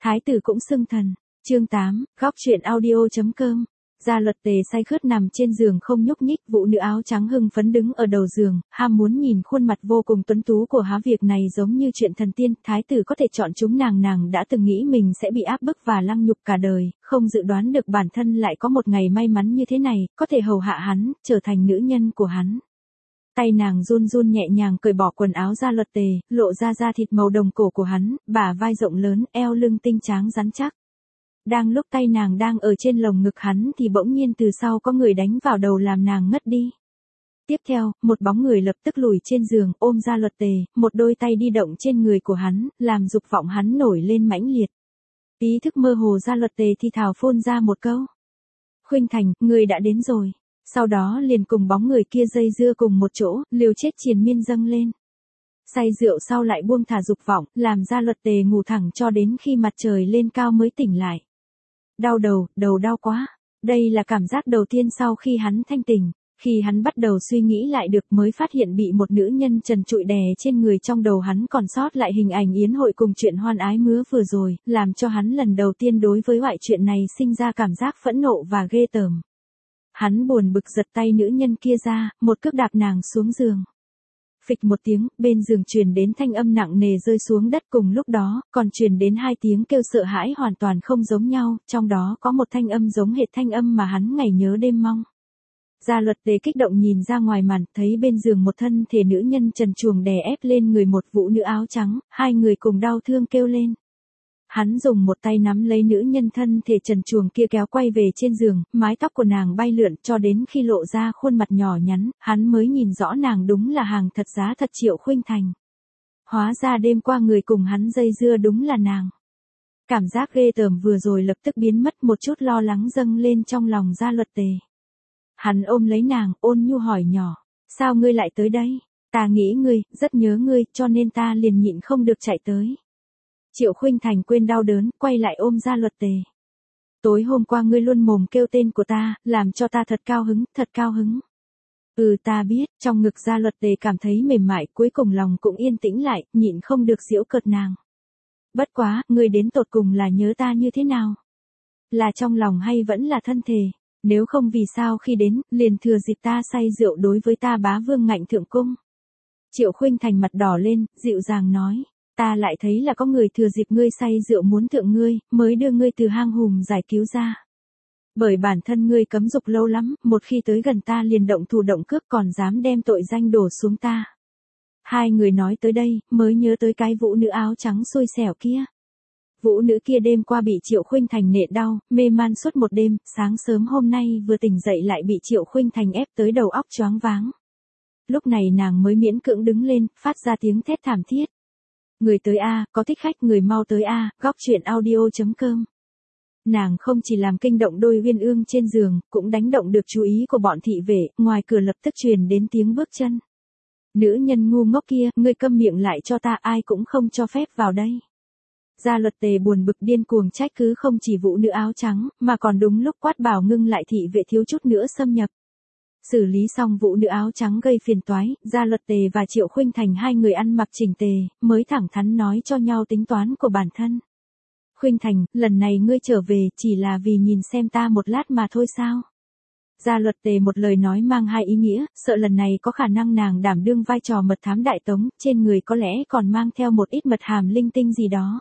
Thái tử cũng xưng thần. Chương 8, góc truyện audio.com. Gia Luật Tề say khướt nằm trên giường không nhúc nhích, vũ nữ áo trắng hưng phấn đứng ở đầu giường, ham muốn nhìn khuôn mặt vô cùng tuấn tú của há, việc này giống như chuyện thần tiên, thái tử có thể chọn chúng nàng đã từng nghĩ mình sẽ bị áp bức và lăng nhục cả đời, không dự đoán được bản thân lại có một ngày may mắn như thế này, có thể hầu hạ hắn, trở thành nữ nhân của hắn. Tay nàng run run nhẹ nhàng cởi bỏ quần áo Gia Luật Tề, lộ ra da thịt màu đồng cổ của hắn, bả vai rộng lớn, eo lưng tinh tráng rắn chắc. Đang lúc tay nàng đang ở trên lồng ngực hắn thì bỗng nhiên từ sau có người đánh vào đầu làm nàng ngất đi. Tiếp theo, một bóng người lập tức lùi trên giường ôm Gia Luật Tề, một đôi tay đi động trên người của hắn, làm dục vọng hắn nổi lên mãnh liệt. Ý thức mơ hồ Gia Luật Tề thì thào phun ra một câu. Khuynh Thành, người đã đến rồi. Sau đó liền cùng bóng người kia dây dưa cùng một chỗ, liều chết triền miên dâng lên. Say rượu sau lại buông thả dục vọng, làm Gia Luật Tề ngủ thẳng cho đến khi mặt trời lên cao mới tỉnh lại. Đau đầu, đầu đau quá. Đây là cảm giác đầu tiên sau khi hắn thanh tỉnh. Khi hắn bắt đầu suy nghĩ lại được mới phát hiện bị một nữ nhân trần trụi đè trên người, trong đầu hắn còn sót lại hình ảnh yến hội cùng chuyện hoan ái mứa vừa rồi, làm cho hắn lần đầu tiên đối với loại chuyện này sinh ra cảm giác phẫn nộ và ghê tởm. Hắn buồn bực giật tay nữ nhân kia ra, một cước đạp nàng xuống giường. Phịch một tiếng, bên giường truyền đến thanh âm nặng nề rơi xuống đất, cùng lúc đó, còn truyền đến hai tiếng kêu sợ hãi hoàn toàn không giống nhau, trong đó có một thanh âm giống hệt thanh âm mà hắn ngày nhớ đêm mong. Gia Luật Tề kích động nhìn ra ngoài màn, thấy bên giường một thân thể nữ nhân trần truồng đè ép lên người một vũ nữ áo trắng, hai người cùng đau thương kêu lên. Hắn dùng một tay nắm lấy nữ nhân thân thể trần truồng kia kéo quay về trên giường, mái tóc của nàng bay lượn cho đến khi lộ ra khuôn mặt nhỏ nhắn, hắn mới nhìn rõ nàng đúng là hàng thật giá thật Triệu Khuynh Thành. Hóa ra đêm qua người cùng hắn dây dưa đúng là nàng. Cảm giác ghê tởm vừa rồi lập tức biến mất, một chút lo lắng dâng lên trong lòng Gia Luật Tề. Hắn ôm lấy nàng, ôn nhu hỏi nhỏ, sao ngươi lại tới đây? Ta nghĩ ngươi, rất nhớ ngươi, cho nên ta liền nhịn không được chạy tới. Triệu Khuynh Thành quên đau đớn, quay lại ôm Gia Luật Tề. Tối hôm qua ngươi luôn mồm kêu tên của ta, làm cho ta thật cao hứng, thật cao hứng. Ta biết, trong ngực Gia Luật Tề cảm thấy mềm mại, cuối cùng lòng cũng yên tĩnh lại, nhịn không được giễu cợt nàng. Bất quá, ngươi đến tột cùng là nhớ ta như thế nào? Là trong lòng hay vẫn là thân thể? Nếu không vì sao khi đến, liền thừa dịp ta say rượu đối với ta bá vương ngạnh thượng cung? Triệu Khuynh Thành mặt đỏ lên, dịu dàng nói. Ta lại thấy là có người thừa dịp ngươi say rượu muốn thượng ngươi, mới đưa ngươi từ hang hùm giải cứu ra. Bởi bản thân ngươi cấm dục lâu lắm, một khi tới gần ta liền động thủ động cướp, còn dám đem tội danh đổ xuống ta. Hai người nói tới đây, mới nhớ tới cái vũ nữ áo trắng xui xẻo kia. Vũ nữ kia đêm qua bị Triệu Khuynh Thành nện đau, mê man suốt một đêm, sáng sớm hôm nay vừa tỉnh dậy lại bị Triệu Khuynh Thành ép tới đầu óc choáng váng. Lúc này nàng mới miễn cưỡng đứng lên, phát ra tiếng thét thảm thiết. Người tới a, có thích khách, người mau tới a, góc truyện audio.com. Nàng không chỉ làm kinh động đôi uyên ương trên giường, cũng đánh động được chú ý của bọn thị vệ, ngoài cửa lập tức truyền đến tiếng bước chân. Nữ nhân ngu ngốc kia, ngươi câm miệng lại cho ta, ai cũng không cho phép vào đây. Gia Luật Tề buồn bực điên cuồng trách cứ không chỉ vũ nữ áo trắng, mà còn đúng lúc quát bảo ngưng lại thị vệ thiếu chút nữa xâm nhập. Xử lý xong vũ nữ áo trắng gây phiền toái, Gia Luật Tề và Triệu Khuynh Thành hai người ăn mặc chỉnh tề, mới thẳng thắn nói cho nhau tính toán của bản thân. Khuynh Thành, lần này ngươi trở về chỉ là vì nhìn xem ta một lát mà thôi sao? Gia Luật Tề một lời nói mang hai ý nghĩa, sợ lần này có khả năng nàng đảm đương vai trò mật thám đại tống, trên người có lẽ còn mang theo một ít mật hàm linh tinh gì đó.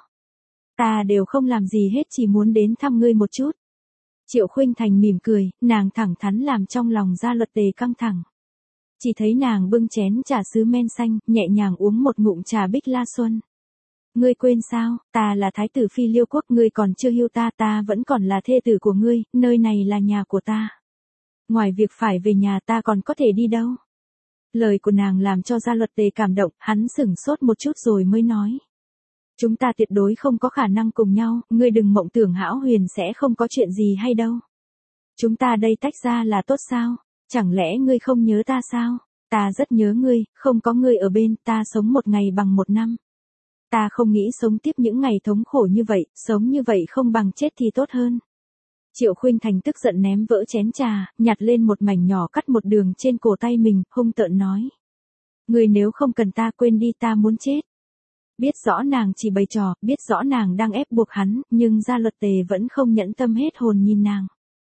Ta đều không làm gì hết, chỉ muốn đến thăm ngươi một chút. Triệu Khuynh Thành mỉm cười, nàng thẳng thắn làm trong lòng Gia Luật Tề căng thẳng. Chỉ thấy nàng bưng chén trà sứ men xanh, nhẹ nhàng uống một ngụm trà Bích La Xuân. Ngươi quên sao, ta là thái tử phi Liêu quốc, ngươi còn chưa hưu ta, ta vẫn còn là thê tử của ngươi, nơi này là nhà của ta. Ngoài việc phải về nhà ta còn có thể đi đâu? Lời của nàng làm cho Gia Luật Tề cảm động, hắn sửng sốt một chút rồi mới nói. Chúng ta tuyệt đối không có khả năng cùng nhau, ngươi đừng mộng tưởng hão huyền sẽ không có chuyện gì hay đâu. Chúng ta đây tách ra là tốt sao? Chẳng lẽ ngươi không nhớ ta sao? Ta rất nhớ ngươi, không có ngươi ở bên, ta sống một ngày bằng một năm. Ta không nghĩ sống tiếp những ngày thống khổ như vậy, sống như vậy không bằng chết thì tốt hơn. Triệu Khuynh Thành tức giận ném vỡ chén trà, nhặt lên một mảnh nhỏ cắt một đường trên cổ tay mình, hung tợn nói. Ngươi nếu không cần ta, quên đi, ta muốn chết. Biết rõ nàng chỉ bày trò, biết rõ nàng đang ép buộc hắn, nhưng Gia Luật Tề vẫn không nhẫn tâm hết hồn nhìn nàng.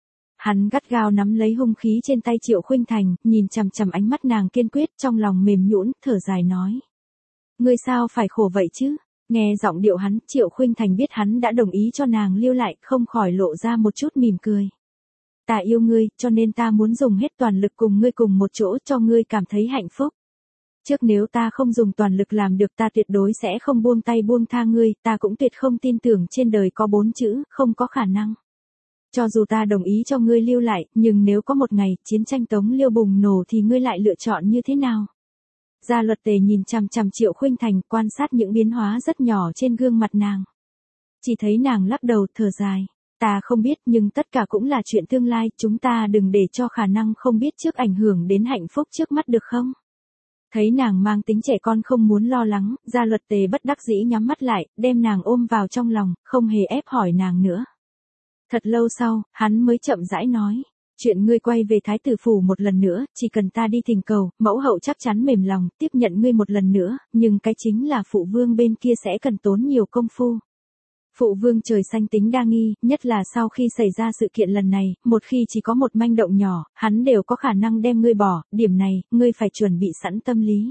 Hắn gắt gao nắm lấy hung khí trên tay Triệu Khuynh Thành, nhìn chằm chằm ánh mắt nàng kiên quyết, trong lòng mềm nhũn, thở dài nói. Ngươi sao phải khổ vậy chứ? Nghe giọng điệu hắn, Triệu Khuynh Thành biết hắn đã đồng ý cho nàng lưu lại, không khỏi lộ ra một chút mỉm cười. Ta yêu ngươi, cho nên ta muốn dùng hết toàn lực cùng ngươi cùng một chỗ cho ngươi cảm thấy hạnh phúc. Trước nếu ta không dùng toàn lực làm được ta tuyệt đối sẽ không buông tay buông tha ngươi, ta cũng tuyệt không tin tưởng trên đời có 4 chữ, không có khả năng. Cho dù ta đồng ý cho ngươi lưu lại, nhưng nếu có một ngày chiến tranh Tống Liêu bùng nổ thì ngươi lại lựa chọn như thế nào? Gia Luật Tề nhìn chằm chằm Triệu Khuynh Thành, quan sát những biến hóa rất nhỏ trên gương mặt nàng. Chỉ thấy nàng lắc đầu thở dài. Ta không biết nhưng tất cả cũng là chuyện tương lai, chúng ta đừng để cho khả năng không biết trước ảnh hưởng đến hạnh phúc trước mắt được không? Thấy nàng mang tính trẻ con không muốn lo lắng, Gia Luật Tề bất đắc dĩ nhắm mắt lại, đem nàng ôm vào trong lòng, không hề ép hỏi nàng nữa. Thật lâu sau, hắn mới chậm rãi nói. Chuyện ngươi quay về Thái tử phủ một lần nữa, chỉ cần ta đi thỉnh cầu, mẫu hậu chắc chắn mềm lòng, tiếp nhận ngươi một lần nữa, nhưng cái chính là phụ vương bên kia sẽ cần tốn nhiều công phu. Phụ vương trời xanh tính đa nghi, nhất là sau khi xảy ra sự kiện lần này, một khi chỉ có một manh động nhỏ, hắn đều có khả năng đem ngươi bỏ, điểm này, ngươi phải chuẩn bị sẵn tâm lý.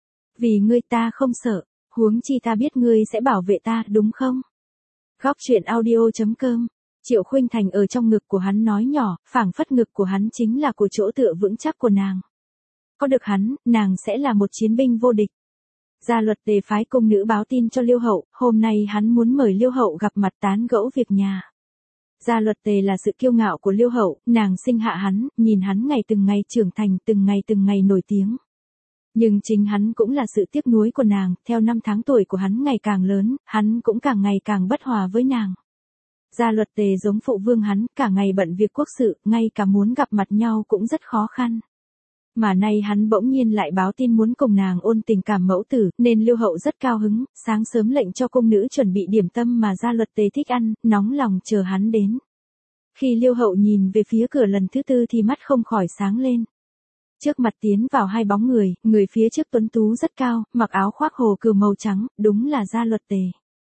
Vì ngươi ta không sợ, huống chi ta biết ngươi sẽ bảo vệ ta, đúng không? Góc truyện audio.com. Triệu Khuynh Thành ở trong ngực của hắn nói nhỏ, phảng phất ngực của hắn chính là của chỗ tựa vững chắc của nàng. Có được hắn, nàng sẽ là một chiến binh vô địch. Gia Luật Tề phái cung nữ báo tin cho Liêu Hậu, hôm nay hắn muốn mời Liêu Hậu gặp mặt tán gẫu việc nhà. Gia Luật Tề là sự kiêu ngạo của Liêu Hậu, nàng sinh hạ hắn, nhìn hắn ngày từng ngày trưởng thành, từng ngày nổi tiếng. Nhưng chính hắn cũng là sự tiếc nuối của nàng, theo năm tháng tuổi của hắn ngày càng lớn, hắn cũng càng ngày càng bất hòa với nàng. Gia Luật Tề giống phụ vương hắn, cả ngày bận việc quốc sự, ngay cả muốn gặp mặt nhau cũng rất khó khăn. Mà nay hắn bỗng nhiên lại báo tin muốn cùng nàng ôn tình cảm mẫu tử, nên Liêu Hậu rất cao hứng, sáng sớm lệnh cho cung nữ chuẩn bị điểm tâm mà Gia Luật Tề thích ăn, nóng lòng chờ hắn đến. Khi Liêu Hậu nhìn về phía cửa lần thứ 4 thì mắt không khỏi sáng lên. Trước mặt tiến vào 2 bóng người phía trước tuấn tú rất cao, mặc áo khoác hồ cừu màu trắng, đúng là Gia Luật Tề.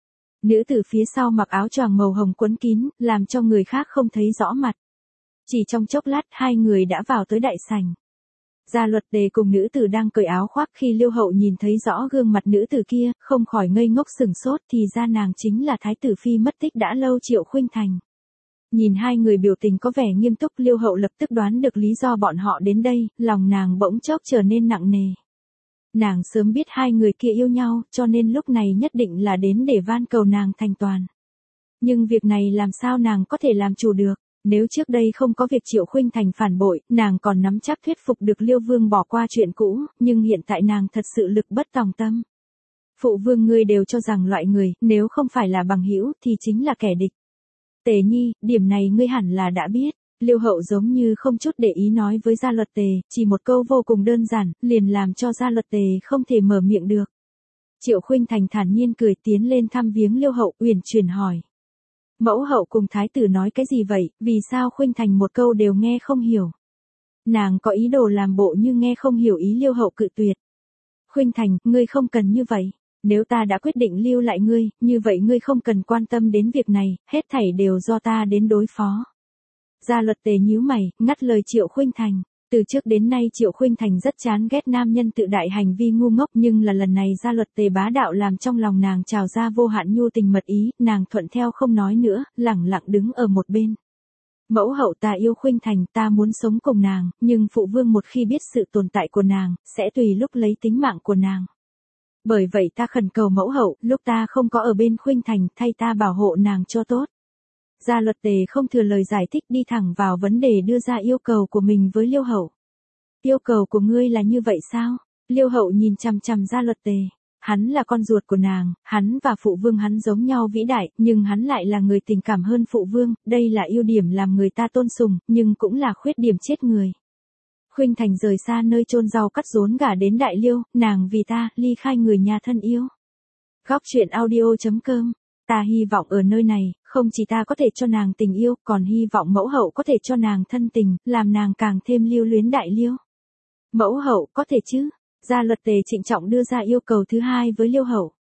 Nữ tử phía sau mặc áo choàng màu hồng quấn kín, làm cho người khác không thấy rõ mặt. Chỉ trong chốc lát 2 người đã vào tới đại sảnh. Gia Luật Tề cùng nữ tử đang cởi áo khoác, khi Liêu Hậu nhìn thấy rõ gương mặt nữ tử kia, không khỏi ngây ngốc sửng sốt, thì ra nàng chính là thái tử phi mất tích đã lâu Triệu Khuynh Thành. Nhìn 2 người biểu tình có vẻ nghiêm túc, Liêu Hậu lập tức đoán được lý do bọn họ đến đây, lòng nàng bỗng chốc trở nên nặng nề. Nàng sớm biết 2 người kia yêu nhau, cho nên lúc này nhất định là đến để van cầu nàng thành toàn. Nhưng việc này làm sao nàng có thể làm chủ được? Nếu trước đây không có việc Triệu Khuynh Thành phản bội, nàng còn nắm chắc thuyết phục được Liêu Vương bỏ qua chuyện cũ, nhưng hiện tại nàng thật sự lực bất tòng tâm. Phụ vương ngươi đều cho rằng loại người, nếu không phải là bằng hữu thì chính là kẻ địch. Tề Nhi, điểm này ngươi hẳn là đã biết. Liêu Hậu giống như không chút để ý nói với Gia Luật Tề, chỉ một câu vô cùng đơn giản, liền làm cho Gia Luật Tề không thể mở miệng được. Triệu Khuynh Thành thản nhiên cười tiến lên thăm viếng Liêu Hậu, uyển chuyển hỏi. Mẫu hậu cùng thái tử nói cái gì vậy, vì sao Khuynh Thành một câu đều nghe không hiểu? Nàng có ý đồ làm bộ như nghe không hiểu ý Liêu Hậu cự tuyệt. Khuynh Thành, ngươi không cần như vậy. Nếu ta đã quyết định lưu lại ngươi, như vậy ngươi không cần quan tâm đến việc này, hết thảy đều do ta đến đối phó. Gia Luật Tề nhíu mày, ngắt lời Triệu Khuynh Thành. Từ trước đến nay Triệu Khuynh Thành rất chán ghét nam nhân tự đại hành vi ngu ngốc, nhưng là lần này Gia Luật Tề bá đạo làm trong lòng nàng trào ra vô hạn nhu tình mật ý, nàng thuận theo không nói nữa, lẳng lặng đứng ở một bên. Mẫu hậu ta yêu Khuynh Thành, ta muốn sống cùng nàng, nhưng phụ vương một khi biết sự tồn tại của nàng, sẽ tùy lúc lấy tính mạng của nàng. Bởi vậy ta khẩn cầu mẫu hậu, lúc ta không có ở bên Khuynh Thành, thay ta bảo hộ nàng cho tốt. Gia Luật Tề không thừa lời giải thích, đi thẳng vào vấn đề đưa ra yêu cầu của mình với Liêu Hậu. Yêu cầu của ngươi là như vậy sao? Liêu Hậu nhìn chằm chằm Gia Luật Tề. Hắn là con ruột của nàng, hắn và phụ vương hắn giống nhau vĩ đại, nhưng hắn lại là người tình cảm hơn phụ vương, đây là ưu điểm làm người ta tôn sùng, nhưng cũng là khuyết điểm chết người. Khuynh Thành rời xa nơi chôn rau cắt rốn gả đến Đại Liêu, nàng vì ta, ly khai người nhà thân yêu. Góc truyện audio.com. Ta hy vọng ở nơi này, không chỉ ta có thể cho nàng tình yêu, còn hy vọng mẫu hậu có thể cho nàng thân tình, làm nàng càng thêm lưu luyến Đại Liêu. Mẫu hậu có thể chứ? Gia Luật Tề trịnh trọng đưa ra yêu cầu thứ 2 với Liêu Hậu.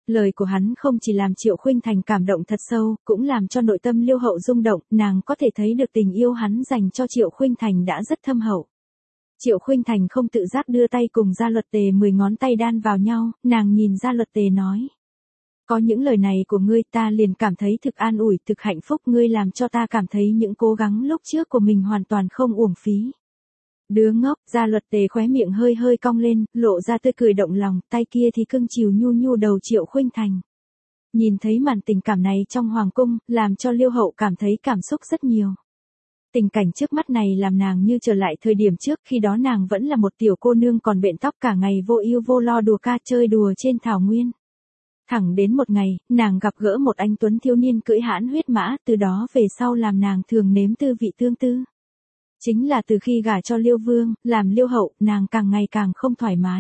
Lời của hắn không chỉ làm Triệu Khuynh Thành cảm động thật sâu, cũng làm cho nội tâm Liêu Hậu rung động, nàng có thể thấy được tình yêu hắn dành cho Triệu Khuynh Thành đã rất thâm hậu. Triệu Khuynh Thành không tự giác đưa tay cùng Gia Luật Tề 10 ngón tay đan vào nhau, nàng nhìn Gia Luật Tề nói. Có những lời này của ngươi ta liền cảm thấy thực an ủi, thực hạnh phúc, ngươi làm cho ta cảm thấy những cố gắng lúc trước của mình hoàn toàn không uổng phí. Đứa ngốc, Gia Luật Tề khóe miệng hơi hơi cong lên, lộ ra tươi cười động lòng, tay kia thì cưng chiều nhu nhu đầu Triệu Khuynh Thành. Nhìn thấy màn tình cảm này trong hoàng cung, làm cho Liêu Hậu cảm thấy cảm xúc rất nhiều. Tình cảnh trước mắt này làm nàng như trở lại thời điểm trước, khi đó nàng vẫn là một tiểu cô nương còn bện tóc, cả ngày vô ưu vô lo đùa ca chơi đùa trên thảo nguyên. Thẳng đến một ngày, nàng gặp gỡ một anh tuấn thiếu niên cưỡi hãn huyết mã, từ đó về sau làm nàng thường nếm tư vị tương tư. Chính là từ khi gả cho Liêu Vương, làm Liêu Hậu, nàng càng ngày càng không thoải mái.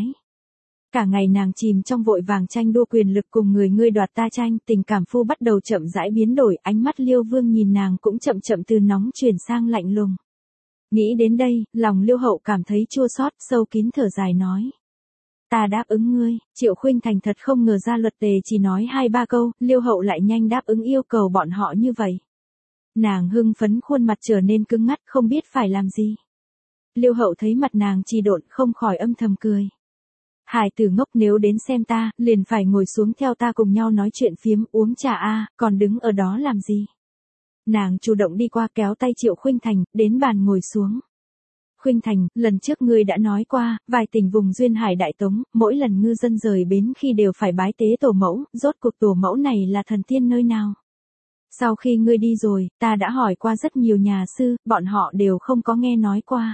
Cả ngày nàng chìm trong vội vàng tranh đua quyền lực cùng người ngươi đoạt ta tranh, tình cảm phu bắt đầu chậm rãi biến đổi, ánh mắt Liêu Vương nhìn nàng cũng chậm chậm từ nóng chuyển sang lạnh lùng. Nghĩ đến đây, lòng Liêu Hậu cảm thấy chua xót, sâu kín thở dài nói. Ta đáp ứng ngươi. Triệu Khuynh Thành thật không ngờ Gia Luật Tề chỉ nói 2-3 câu, Liêu Hậu lại nhanh đáp ứng yêu cầu bọn họ như vậy. Nàng hưng phấn, khuôn mặt trở nên cứng ngắt, không biết phải làm gì. Liêu Hậu thấy mặt nàng trì độn, không khỏi âm thầm cười. Hài tử ngốc, nếu đến xem ta, liền phải ngồi xuống theo ta cùng nhau nói chuyện phiếm, uống trà a, còn đứng ở đó làm gì? Nàng chủ động đi qua kéo tay Triệu Khuynh Thành, đến bàn ngồi xuống. Khuynh Thành, lần trước ngươi đã nói qua, vài tỉnh vùng duyên hải đại tống, mỗi lần ngư dân rời bến khi đều phải bái tế tổ mẫu, rốt cuộc tổ mẫu này là thần tiên nơi nào? Sau khi ngươi đi rồi, ta đã hỏi qua rất nhiều nhà sư, bọn họ đều không có nghe nói qua.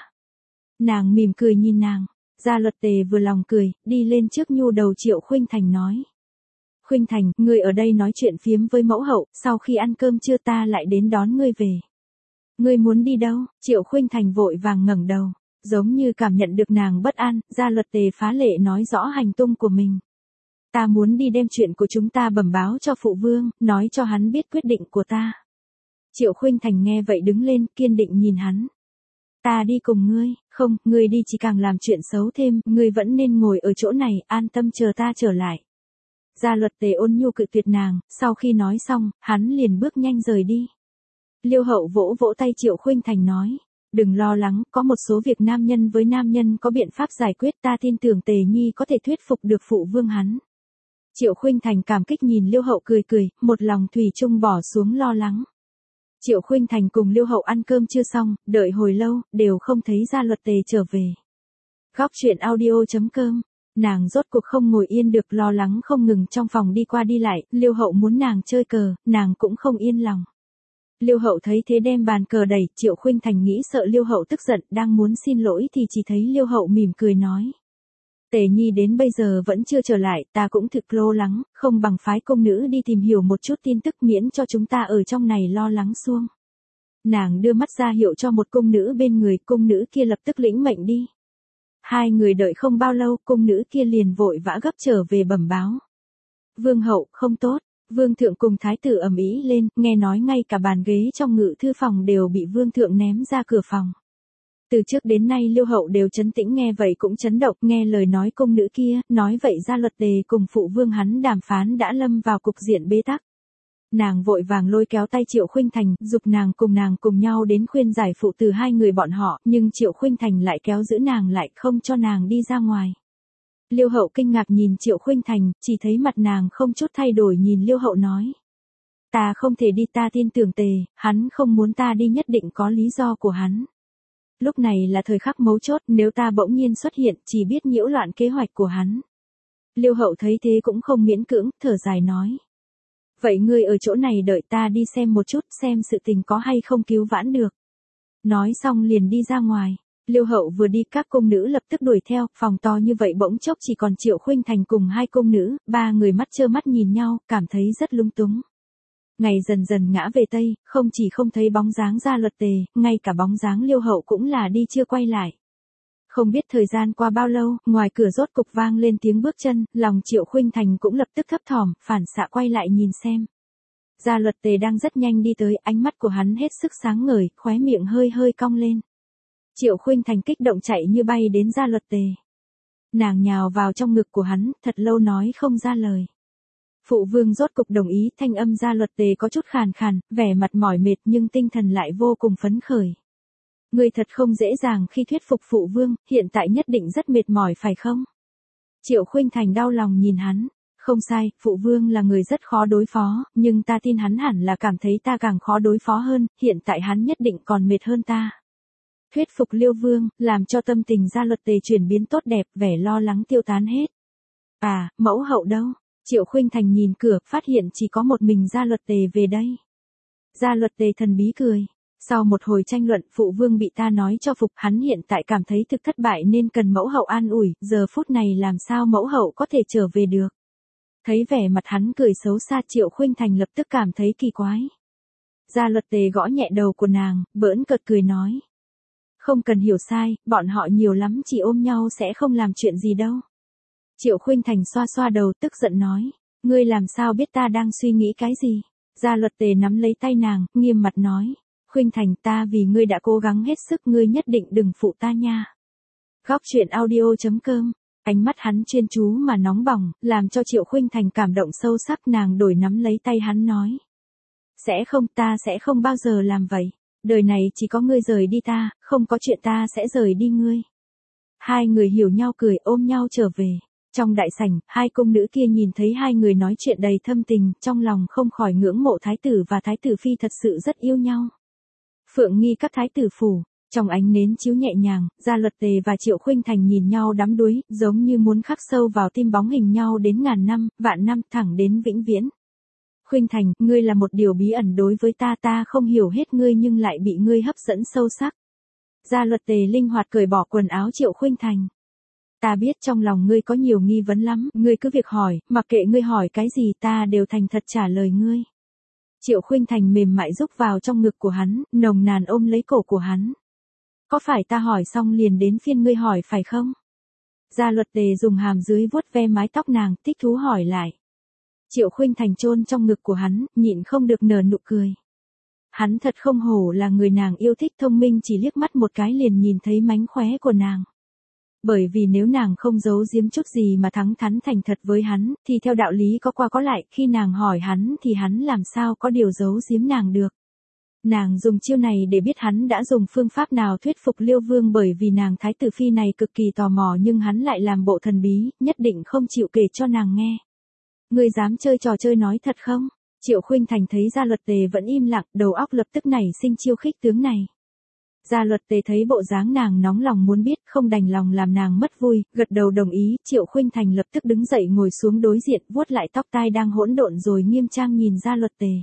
Nàng mỉm cười nhìn nàng. Gia Luật Tề vừa lòng cười, đi lên trước nhu đầu Triệu Khuynh Thành nói. Khuynh Thành, ngươi ở đây nói chuyện phiếm với mẫu hậu, sau khi ăn cơm trưa ta lại đến đón ngươi về. Ngươi muốn đi đâu? Triệu Khuynh Thành vội vàng ngẩng đầu, giống như cảm nhận được nàng bất an, Gia Luật Tề phá lệ nói rõ hành tung của mình. Ta muốn đi đem chuyện của chúng ta bẩm báo cho phụ vương, nói cho hắn biết quyết định của ta. Triệu Khuynh Thành nghe vậy đứng lên, kiên định nhìn hắn. Ta đi cùng ngươi, không, ngươi đi chỉ càng làm chuyện xấu thêm, ngươi vẫn nên ngồi ở chỗ này, an tâm chờ ta trở lại. Gia Luật Tề ôn nhu cự tuyệt nàng, sau khi nói xong, hắn liền bước nhanh rời đi. Liêu Hậu vỗ vỗ tay Triệu Khuynh Thành nói, đừng lo lắng, có một số việc nam nhân với nam nhân có biện pháp giải quyết, ta tin tưởng Tề Nhi có thể thuyết phục được phụ vương hắn. Triệu Khuynh Thành cảm kích nhìn Liêu Hậu cười cười, một lòng thủy chung bỏ xuống lo lắng. Triệu Khuynh Thành cùng Liêu Hậu ăn cơm chưa xong, đợi hồi lâu, đều không thấy Gia Luật Tề trở về. Góc truyện audio.com, nàng rốt cuộc không ngồi yên được, lo lắng không ngừng trong phòng đi qua đi lại, Liêu Hậu muốn nàng chơi cờ, nàng cũng không yên lòng. Liêu Hậu thấy thế đem bàn cờ đẩy, Triệu Khuynh Thành nghĩ sợ Liêu Hậu tức giận, đang muốn xin lỗi thì chỉ thấy Liêu Hậu mỉm cười nói. Tề Nhi đến bây giờ vẫn chưa trở lại, ta cũng thực lo lắng, không bằng phái công nữ đi tìm hiểu một chút tin tức miễn cho chúng ta ở trong này lo lắng suông. Nàng đưa mắt ra hiệu cho một cung nữ bên người, cung nữ kia lập tức lĩnh mệnh đi. Hai người đợi không bao lâu, cung nữ kia liền vội vã gấp trở về bẩm báo. Vương hậu, không tốt, vương thượng cùng thái tử ầm ĩ lên, nghe nói ngay cả bàn ghế trong ngự thư phòng đều bị vương thượng ném ra cửa phòng. Từ trước đến nay Liêu Hậu đều trấn tĩnh, nghe vậy cũng chấn động, nghe lời nói cung nữ kia, nói vậy Gia Luật Tề cùng phụ vương hắn đàm phán đã lâm vào cục diện bế tắc. Nàng vội vàng lôi kéo tay Triệu Khuynh Thành, dục nàng cùng nhau đến khuyên giải phụ từ hai người bọn họ, nhưng Triệu Khuynh Thành lại kéo giữ nàng lại, không cho nàng đi ra ngoài. Liêu Hậu kinh ngạc nhìn Triệu Khuynh Thành, chỉ thấy mặt nàng không chút thay đổi nhìn Liêu Hậu nói. Ta không thể đi, ta tin tưởng Tề, hắn không muốn ta đi nhất định có lý do của hắn. Lúc này là thời khắc mấu chốt, nếu ta bỗng nhiên xuất hiện, chỉ biết nhiễu loạn kế hoạch của hắn. Liêu Hậu thấy thế cũng không miễn cưỡng, thở dài nói. Vậy ngươi ở chỗ này đợi ta đi xem một chút, xem sự tình có hay không cứu vãn được. Nói xong liền đi ra ngoài. Liêu Hậu vừa đi, các cung nữ lập tức đuổi theo, phòng to như vậy bỗng chốc chỉ còn Triệu Khuynh Thành cùng hai cung nữ, ba người mắt trơ mắt nhìn nhau, cảm thấy rất lung túng. Ngày dần dần ngã về Tây, không chỉ không thấy bóng dáng Gia Luật Tề, ngay cả bóng dáng Liêu Hậu cũng là đi chưa quay lại. Không biết thời gian qua bao lâu, ngoài cửa rốt cục vang lên tiếng bước chân, lòng Triệu Khuynh Thành cũng lập tức thấp thỏm, phản xạ quay lại nhìn xem. Gia Luật Tề đang rất nhanh đi tới, ánh mắt của hắn hết sức sáng ngời, khóe miệng hơi hơi cong lên. Triệu Khuynh Thành kích động chạy như bay đến Gia Luật Tề. Nàng nhào vào trong ngực của hắn, thật lâu nói không ra lời. Phụ vương rốt cục đồng ý, thanh âm Gia Luật Tề có chút khàn khàn, vẻ mặt mỏi mệt nhưng tinh thần lại vô cùng phấn khởi. Ngươi thật không dễ dàng khi thuyết phục phụ vương, hiện tại nhất định rất mệt mỏi phải không? Triệu Khuynh Thành đau lòng nhìn hắn. Không sai, phụ vương là người rất khó đối phó, nhưng ta tin hắn hẳn là cảm thấy ta càng khó đối phó hơn, hiện tại hắn nhất định còn mệt hơn ta. Thuyết phục Liêu Vương, làm cho tâm tình Gia Luật Tề chuyển biến tốt đẹp, vẻ lo lắng tiêu tán hết. À, mẫu hậu đâu? Triệu Khuynh Thành nhìn cửa, phát hiện chỉ có một mình Gia Luật Tề về đây. Gia Luật Tề thần bí cười. Sau một hồi tranh luận, phụ vương bị ta nói cho phục, hắn hiện tại cảm thấy thực thất bại nên cần mẫu hậu an ủi, giờ phút này làm sao mẫu hậu có thể trở về được. Thấy vẻ mặt hắn cười xấu xa, Triệu Khuynh Thành lập tức cảm thấy kỳ quái. Gia Luật Tề gõ nhẹ đầu của nàng, bỡn cợt cười nói. Không cần hiểu sai, bọn họ nhiều lắm chỉ ôm nhau sẽ không làm chuyện gì đâu. Triệu Khuynh Thành xoa xoa đầu tức giận nói. Ngươi làm sao biết ta đang suy nghĩ cái gì? Gia Luật Tề nắm lấy tay nàng, nghiêm mặt nói. Khuynh Thành, ta vì ngươi đã cố gắng hết sức, ngươi nhất định đừng phụ ta nha. Góc truyện audio.com. Ánh mắt hắn chuyên chú mà nóng bỏng, làm cho Triệu Khuynh Thành cảm động sâu sắc, nàng đổi nắm lấy tay hắn nói. Sẽ không, ta sẽ không bao giờ làm vậy. Đời này chỉ có ngươi rời đi ta, không có chuyện ta sẽ rời đi ngươi. Hai người hiểu nhau cười ôm nhau trở về. Trong đại sảnh, hai cung nữ kia nhìn thấy hai người nói chuyện đầy thâm tình, trong lòng không khỏi ngưỡng mộ thái tử và thái tử phi thật sự rất yêu nhau. Phượng nghi các thái tử phủ. Trong ánh nến chiếu nhẹ nhàng, Gia Luật Tề và Triệu Khuynh Thành nhìn nhau đắm đuối, giống như muốn khắc sâu vào tim bóng hình nhau đến ngàn năm, vạn năm, thẳng đến vĩnh viễn. Khuynh Thành, ngươi là một điều bí ẩn đối với ta, ta không hiểu hết ngươi nhưng lại bị ngươi hấp dẫn sâu sắc. Gia Luật Tề linh hoạt cởi bỏ quần áo Triệu Khuynh Thành. Ta biết trong lòng ngươi có nhiều nghi vấn lắm, ngươi cứ việc hỏi, mặc kệ ngươi hỏi cái gì ta đều thành thật trả lời ngươi. Triệu Khuynh Thành mềm mại rúc vào trong ngực của hắn, nồng nàn ôm lấy cổ của hắn. Có phải ta hỏi xong liền đến phiên ngươi hỏi phải không? Gia Luật Tề dùng hàm dưới vuốt ve mái tóc nàng, thích thú hỏi lại. Triệu Khuynh Thành chôn trong ngực của hắn, nhịn không được nở nụ cười. Hắn thật không hổ là người nàng yêu thích, thông minh, chỉ liếc mắt một cái liền nhìn thấy mánh khóe của nàng. Bởi vì nếu nàng không giấu giếm chút gì mà thẳng thắn thành thật với hắn, thì theo đạo lý có qua có lại, khi nàng hỏi hắn thì hắn làm sao có điều giấu giếm nàng được. Nàng dùng chiêu này để biết hắn đã dùng phương pháp nào thuyết phục Liêu Vương, bởi vì nàng thái tử phi này cực kỳ tò mò nhưng hắn lại làm bộ thần bí, nhất định không chịu kể cho nàng nghe. Ngươi dám chơi trò chơi nói thật không? Triệu Khuynh Thành thấy Gia Luật Tề vẫn im lặng, đầu óc lập tức nảy sinh chiêu khích tướng này. Gia Luật Tề thấy bộ dáng nàng nóng lòng muốn biết, không đành lòng làm nàng mất vui, gật đầu đồng ý. Triệu Khuynh Thành lập tức đứng dậy ngồi xuống đối diện, vuốt lại tóc tai đang hỗn độn rồi nghiêm trang nhìn Gia Luật Tề.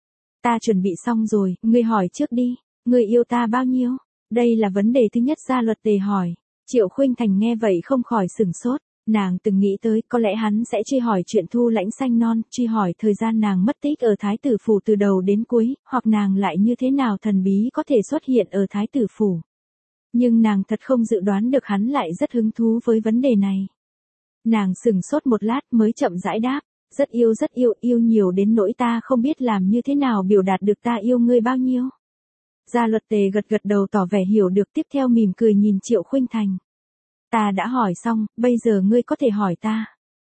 Ta chuẩn bị xong rồi, ngươi hỏi trước đi, ngươi yêu ta bao nhiêu? Đây là vấn đề thứ nhất Gia Luật Tề hỏi. Triệu Khuynh Thành nghe vậy không khỏi sửng sốt, nàng từng nghĩ tới có lẽ hắn sẽ truy hỏi chuyện Thu Lãnh Xanh Non, truy hỏi thời gian nàng mất tích ở Thái tử phủ từ đầu đến cuối, hoặc nàng lại như thế nào thần bí có thể xuất hiện ở Thái tử phủ. Nhưng nàng thật không dự đoán được hắn lại rất hứng thú với vấn đề này. Nàng sửng sốt một lát mới chậm rãi đáp. Rất yêu, yêu nhiều đến nỗi ta không biết làm như thế nào biểu đạt được ta yêu ngươi bao nhiêu. Gia Luật Tề gật gật đầu tỏ vẻ hiểu được, tiếp theo mỉm cười nhìn Triệu Khuynh Thành. Ta đã hỏi xong, bây giờ ngươi có thể hỏi ta.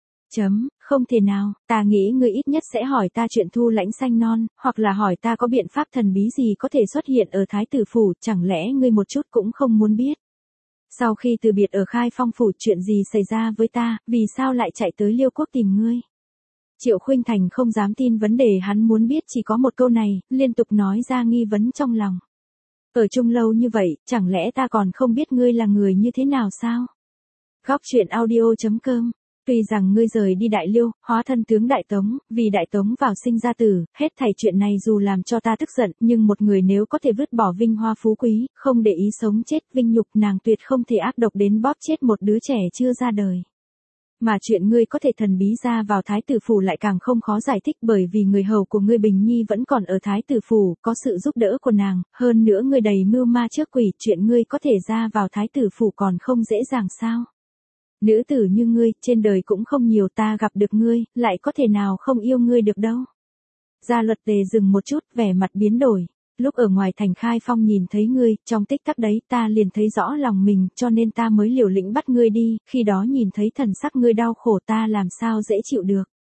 Không thể nào, ta nghĩ ngươi ít nhất sẽ hỏi ta chuyện Thu Lãnh Xanh Non, hoặc là hỏi ta có biện pháp thần bí gì có thể xuất hiện ở Thái tử phủ, chẳng lẽ ngươi một chút cũng không muốn biết. Sau khi từ biệt ở Khai Phong phủ, chuyện gì xảy ra với ta, vì sao lại chạy tới Liêu quốc tìm ngươi? Triệu Khuynh Thành không dám tin vấn đề hắn muốn biết chỉ có một câu này, liên tục nói ra nghi vấn trong lòng. Ở chung lâu như vậy, chẳng lẽ ta còn không biết ngươi là người như thế nào sao? Góc truyện audio.com. Tuy rằng ngươi rời đi Đại Liêu, hóa thân tướng Đại Tống, vì Đại Tống vào sinh ra tử, hết thảy chuyện này dù làm cho ta tức giận, nhưng một người nếu có thể vứt bỏ vinh hoa phú quý, không để ý sống chết vinh nhục, nàng tuyệt không thể ác độc đến bóp chết một đứa trẻ chưa ra đời. Mà chuyện ngươi có thể thần bí ra vào Thái tử phủ lại càng không khó giải thích, bởi vì người hầu của ngươi Bình Nhi vẫn còn ở Thái tử phủ, có sự giúp đỡ của nàng, hơn nữa ngươi đầy mưu ma trước quỷ, chuyện ngươi có thể ra vào Thái tử phủ còn không dễ dàng sao? Nữ tử như ngươi, trên đời cũng không nhiều, ta gặp được ngươi, lại có thể nào không yêu ngươi được đâu. Gia Luật Tề dừng một chút, vẻ mặt biến đổi. Lúc ở ngoài thành Khai Phong nhìn thấy ngươi, trong tích tắc đấy ta liền thấy rõ lòng mình, cho nên ta mới liều lĩnh bắt ngươi đi, khi đó nhìn thấy thần sắc ngươi đau khổ ta làm sao dễ chịu được.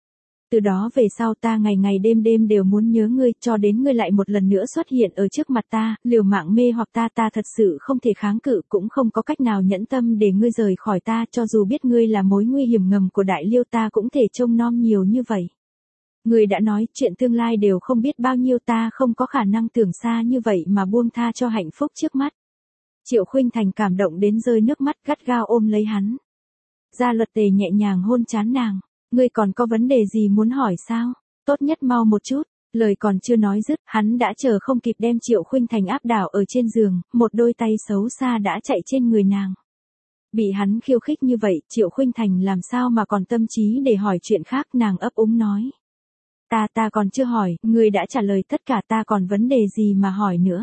Từ đó về sau ta ngày ngày đêm đêm đều muốn nhớ ngươi, cho đến ngươi lại một lần nữa xuất hiện ở trước mặt ta, liều mạng mê hoặc ta thật sự không thể kháng cự, cũng không có cách nào nhẫn tâm để ngươi rời khỏi ta, cho dù biết ngươi là mối nguy hiểm ngầm của Đại Liêu ta cũng thể trông nom nhiều như vậy. Ngươi đã nói chuyện tương lai đều không biết bao nhiêu, ta không có khả năng tưởng xa như vậy mà buông tha cho hạnh phúc trước mắt. Triệu Khuynh Thành cảm động đến rơi nước mắt, gắt gao ôm lấy hắn. Gia Luật Tề nhẹ nhàng hôn trán nàng. Ngươi còn có vấn đề gì muốn hỏi sao? Tốt nhất mau một chút. Lời còn chưa nói dứt, hắn đã chờ không kịp đem Triệu Khuynh Thành áp đảo ở trên giường, một đôi tay xấu xa đã chạy trên người nàng. Bị hắn khiêu khích như vậy, Triệu Khuynh Thành làm sao mà còn tâm trí để hỏi chuyện khác, nàng ấp úng nói. Ta còn chưa hỏi, ngươi đã trả lời tất cả, ta còn vấn đề gì mà hỏi nữa.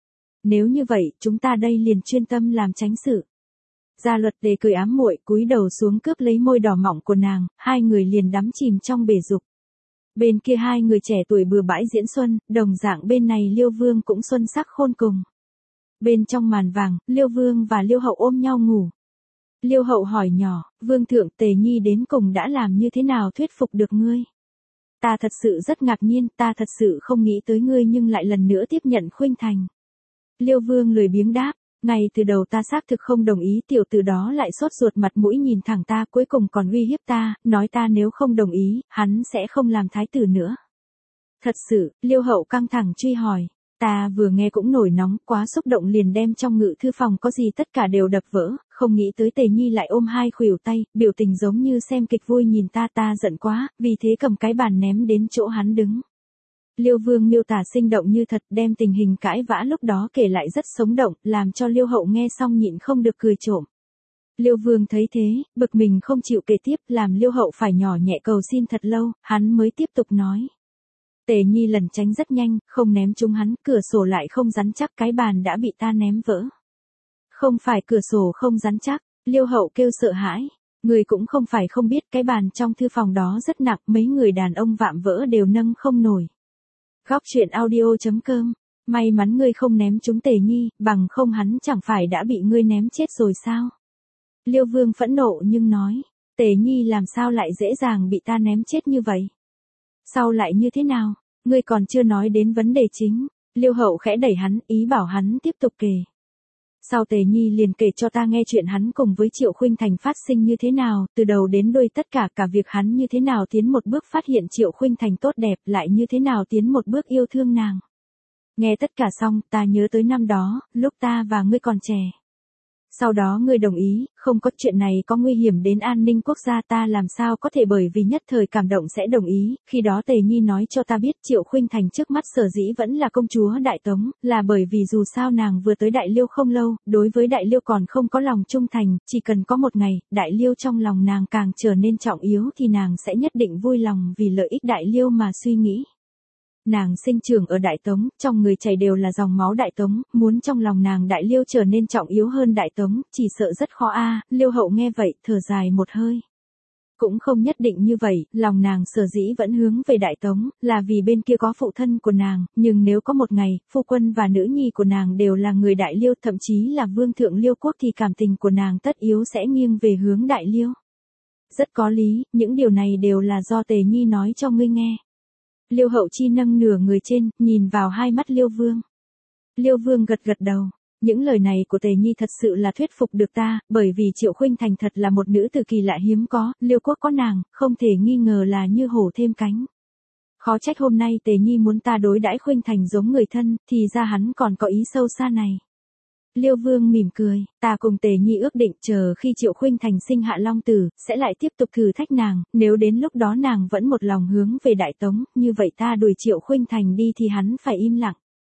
Nếu như vậy, chúng ta đây liền chuyên tâm làm chánh sự. Gia Luật Tề cười ám muội, cúi đầu xuống cướp lấy môi đỏ mọng của nàng, hai người liền đắm chìm trong bể dục. Bên kia hai người trẻ tuổi bừa bãi diễn xuân, đồng dạng bên này Liêu Vương cũng xuân sắc khôn cùng. Bên trong màn vàng, Liêu Vương và Liêu Hậu ôm nhau ngủ. Liêu Hậu hỏi nhỏ, Vương thượng, Tề Nhi đến cùng đã làm như thế nào thuyết phục được ngươi? Ta thật sự rất ngạc nhiên, ta thật sự không nghĩ tới ngươi nhưng lại lần nữa tiếp nhận Khuynh Thành. Liêu Vương lười biếng đáp. Ngay từ đầu ta xác thực không đồng ý, tiểu tử đó lại sốt ruột mặt mũi nhìn thẳng ta, cuối cùng còn uy hiếp ta, nói ta nếu không đồng ý, hắn sẽ không làm thái tử nữa. Thật sự, Liêu Hậu căng thẳng truy hỏi. Ta vừa nghe cũng nổi nóng, quá xúc động liền đem trong ngự thư phòng có gì tất cả đều đập vỡ, không nghĩ tới Tề Nhi lại ôm hai khuỷu tay, biểu tình giống như xem kịch vui nhìn ta giận quá, vì thế cầm cái bàn ném đến chỗ hắn đứng. Liêu Vương miêu tả sinh động như thật, đem tình hình cãi vã lúc đó kể lại rất sống động, làm cho Liêu Hậu nghe xong nhịn không được cười trộm. Liêu Vương thấy thế, bực mình không chịu kể tiếp, làm Liêu Hậu phải nhỏ nhẹ cầu xin thật lâu, hắn mới tiếp tục nói. Tề Nhi lần tránh rất nhanh, không ném trúng hắn, cửa sổ lại không rắn chắc, cái bàn đã bị ta ném vỡ. Không phải cửa sổ không rắn chắc, Liêu Hậu kêu sợ hãi. Người cũng không phải không biết, cái bàn trong thư phòng đó rất nặng, mấy người đàn ông vạm vỡ đều nâng không nổi. Góc truyện audio.com. May mắn ngươi không ném trúng Tề Nhi, bằng không hắn chẳng phải đã bị ngươi ném chết rồi sao? Liêu Vương phẫn nộ nhưng nói, Tề Nhi làm sao lại dễ dàng bị ta ném chết như vậy? Sau lại như thế nào? Ngươi còn chưa nói đến vấn đề chính. Liêu Hậu khẽ đẩy hắn, ý bảo hắn tiếp tục kể. Sau Tề Nhi liền kể cho ta nghe chuyện hắn cùng với Triệu Khuynh Thành phát sinh như thế nào, từ đầu đến đuôi tất cả việc hắn như thế nào tiến một bước phát hiện Triệu Khuynh Thành tốt đẹp, lại như thế nào tiến một bước yêu thương nàng. Nghe tất cả xong, ta nhớ tới năm đó, lúc ta và ngươi còn trẻ. Sau đó ngươi đồng ý, không có chuyện này có nguy hiểm đến an ninh quốc gia, ta làm sao có thể bởi vì nhất thời cảm động sẽ đồng ý, khi đó Tề Nhi nói cho ta biết Triệu Khuynh Thành trước mắt sở dĩ vẫn là công chúa Đại Tống, là bởi vì dù sao nàng vừa tới Đại Liêu không lâu, đối với Đại Liêu còn không có lòng trung thành, chỉ cần có một ngày, Đại Liêu trong lòng nàng càng trở nên trọng yếu thì nàng sẽ nhất định vui lòng vì lợi ích Đại Liêu mà suy nghĩ. Nàng sinh trưởng ở Đại Tống, trong người chảy đều là dòng máu Đại Tống, muốn trong lòng nàng Đại Liêu trở nên trọng yếu hơn Đại Tống, chỉ sợ rất khó a. Liêu Hậu nghe vậy, thở dài một hơi. Cũng không nhất định như vậy, lòng nàng sở dĩ vẫn hướng về Đại Tống, là vì bên kia có phụ thân của nàng, nhưng nếu có một ngày, phu quân và nữ nhi của nàng đều là người Đại Liêu, thậm chí là vương thượng Liêu quốc thì cảm tình của nàng tất yếu sẽ nghiêng về hướng Đại Liêu. Rất có lý, những điều này đều là do Tề Nhi nói cho ngươi nghe. Liêu Hậu chi nâng nửa người trên, nhìn vào hai mắt Liêu Vương. Liêu Vương gật gật đầu. Những lời này của Tề Nhi thật sự là thuyết phục được ta, bởi vì Triệu Khuynh Thành thật là một nữ tử kỳ lạ hiếm có, Liêu quốc có nàng, không thể nghi ngờ là như hổ thêm cánh. Khó trách hôm nay Tề Nhi muốn ta đối đãi Khuynh Thành giống người thân, thì ra hắn còn có ý sâu xa này. Liêu Vương mỉm cười, ta cùng Tề Nhi ước định chờ khi Triệu Khuynh Thành sinh hạ long tử, sẽ lại tiếp tục thử thách nàng, nếu đến lúc đó nàng vẫn một lòng hướng về Đại Tống, như vậy ta đuổi Triệu Khuynh Thành đi thì hắn phải im lặng.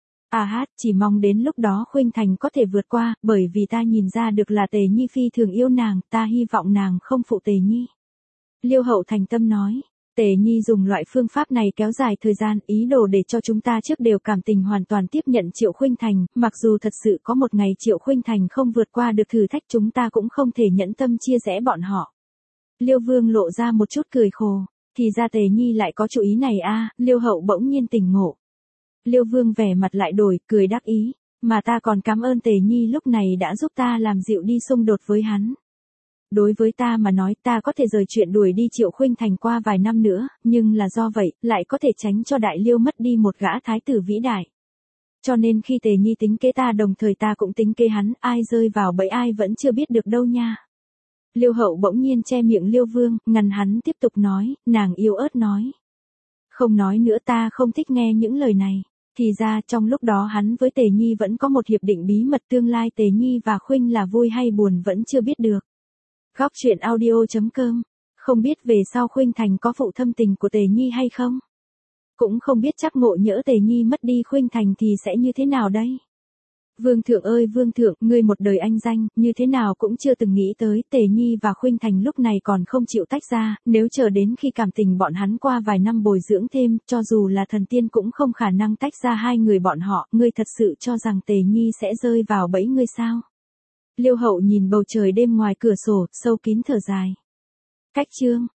Chỉ mong đến lúc đó Khuynh Thành có thể vượt qua, bởi vì ta nhìn ra được là Tề Nhi phi thường yêu nàng, ta hy vọng nàng không phụ Tề Nhi. Liêu Hậu thành tâm nói. Tề Nhi dùng loại phương pháp này kéo dài thời gian, ý đồ để cho chúng ta trước đều cảm tình hoàn toàn tiếp nhận Triệu Khuynh Thành, mặc dù thật sự có một ngày Triệu Khuynh Thành không vượt qua được thử thách chúng ta cũng không thể nhẫn tâm chia rẽ bọn họ. Liêu Vương lộ ra một chút cười khổ, thì ra Tề Nhi lại có chủ ý này a. Liêu Hậu bỗng nhiên tỉnh ngộ. Liêu Vương vẻ mặt lại đổi, cười đắc ý, mà ta còn cảm ơn Tề Nhi lúc này đã giúp ta làm dịu đi xung đột với hắn. đối với ta mà nói ta có thể rời chuyện đuổi đi Triệu Khuynh Thành qua vài năm nữa, nhưng là do vậy, lại có thể tránh cho Đại Liêu mất đi một gã thái tử vĩ đại. Cho nên khi Tề Nhi tính kế ta đồng thời ta cũng tính kế hắn, ai rơi vào bẫy ai vẫn chưa biết được đâu nha. Liêu Hậu bỗng nhiên che miệng Liêu Vương, ngăn hắn tiếp tục nói, nàng yếu ớt nói. Không nói nữa, ta không thích nghe những lời này. Thì ra trong lúc đó hắn với Tề Nhi vẫn có một hiệp định bí mật, tương lai Tề Nhi và Khuynh là vui hay buồn vẫn chưa biết được. Góc truyện audio.com. Không biết về sau Khuynh Thành có phụ thâm tình của Tề Nhi hay không? Cũng không biết chắc ngộ nhỡ Tề Nhi mất đi Khuynh Thành thì sẽ như thế nào đây? Vương thượng ơi Vương thượng, ngươi một đời anh danh, như thế nào cũng chưa từng nghĩ tới Tề Nhi và Khuynh Thành lúc này còn không chịu tách ra, nếu chờ đến khi cảm tình bọn hắn qua vài năm bồi dưỡng thêm, cho dù là thần tiên cũng không khả năng tách ra hai người bọn họ, ngươi thật sự cho rằng Tề Nhi sẽ rơi vào bẫy ngươi sao? Liêu Hậu nhìn bầu trời đêm ngoài cửa sổ, sâu kín thở dài. Cách chương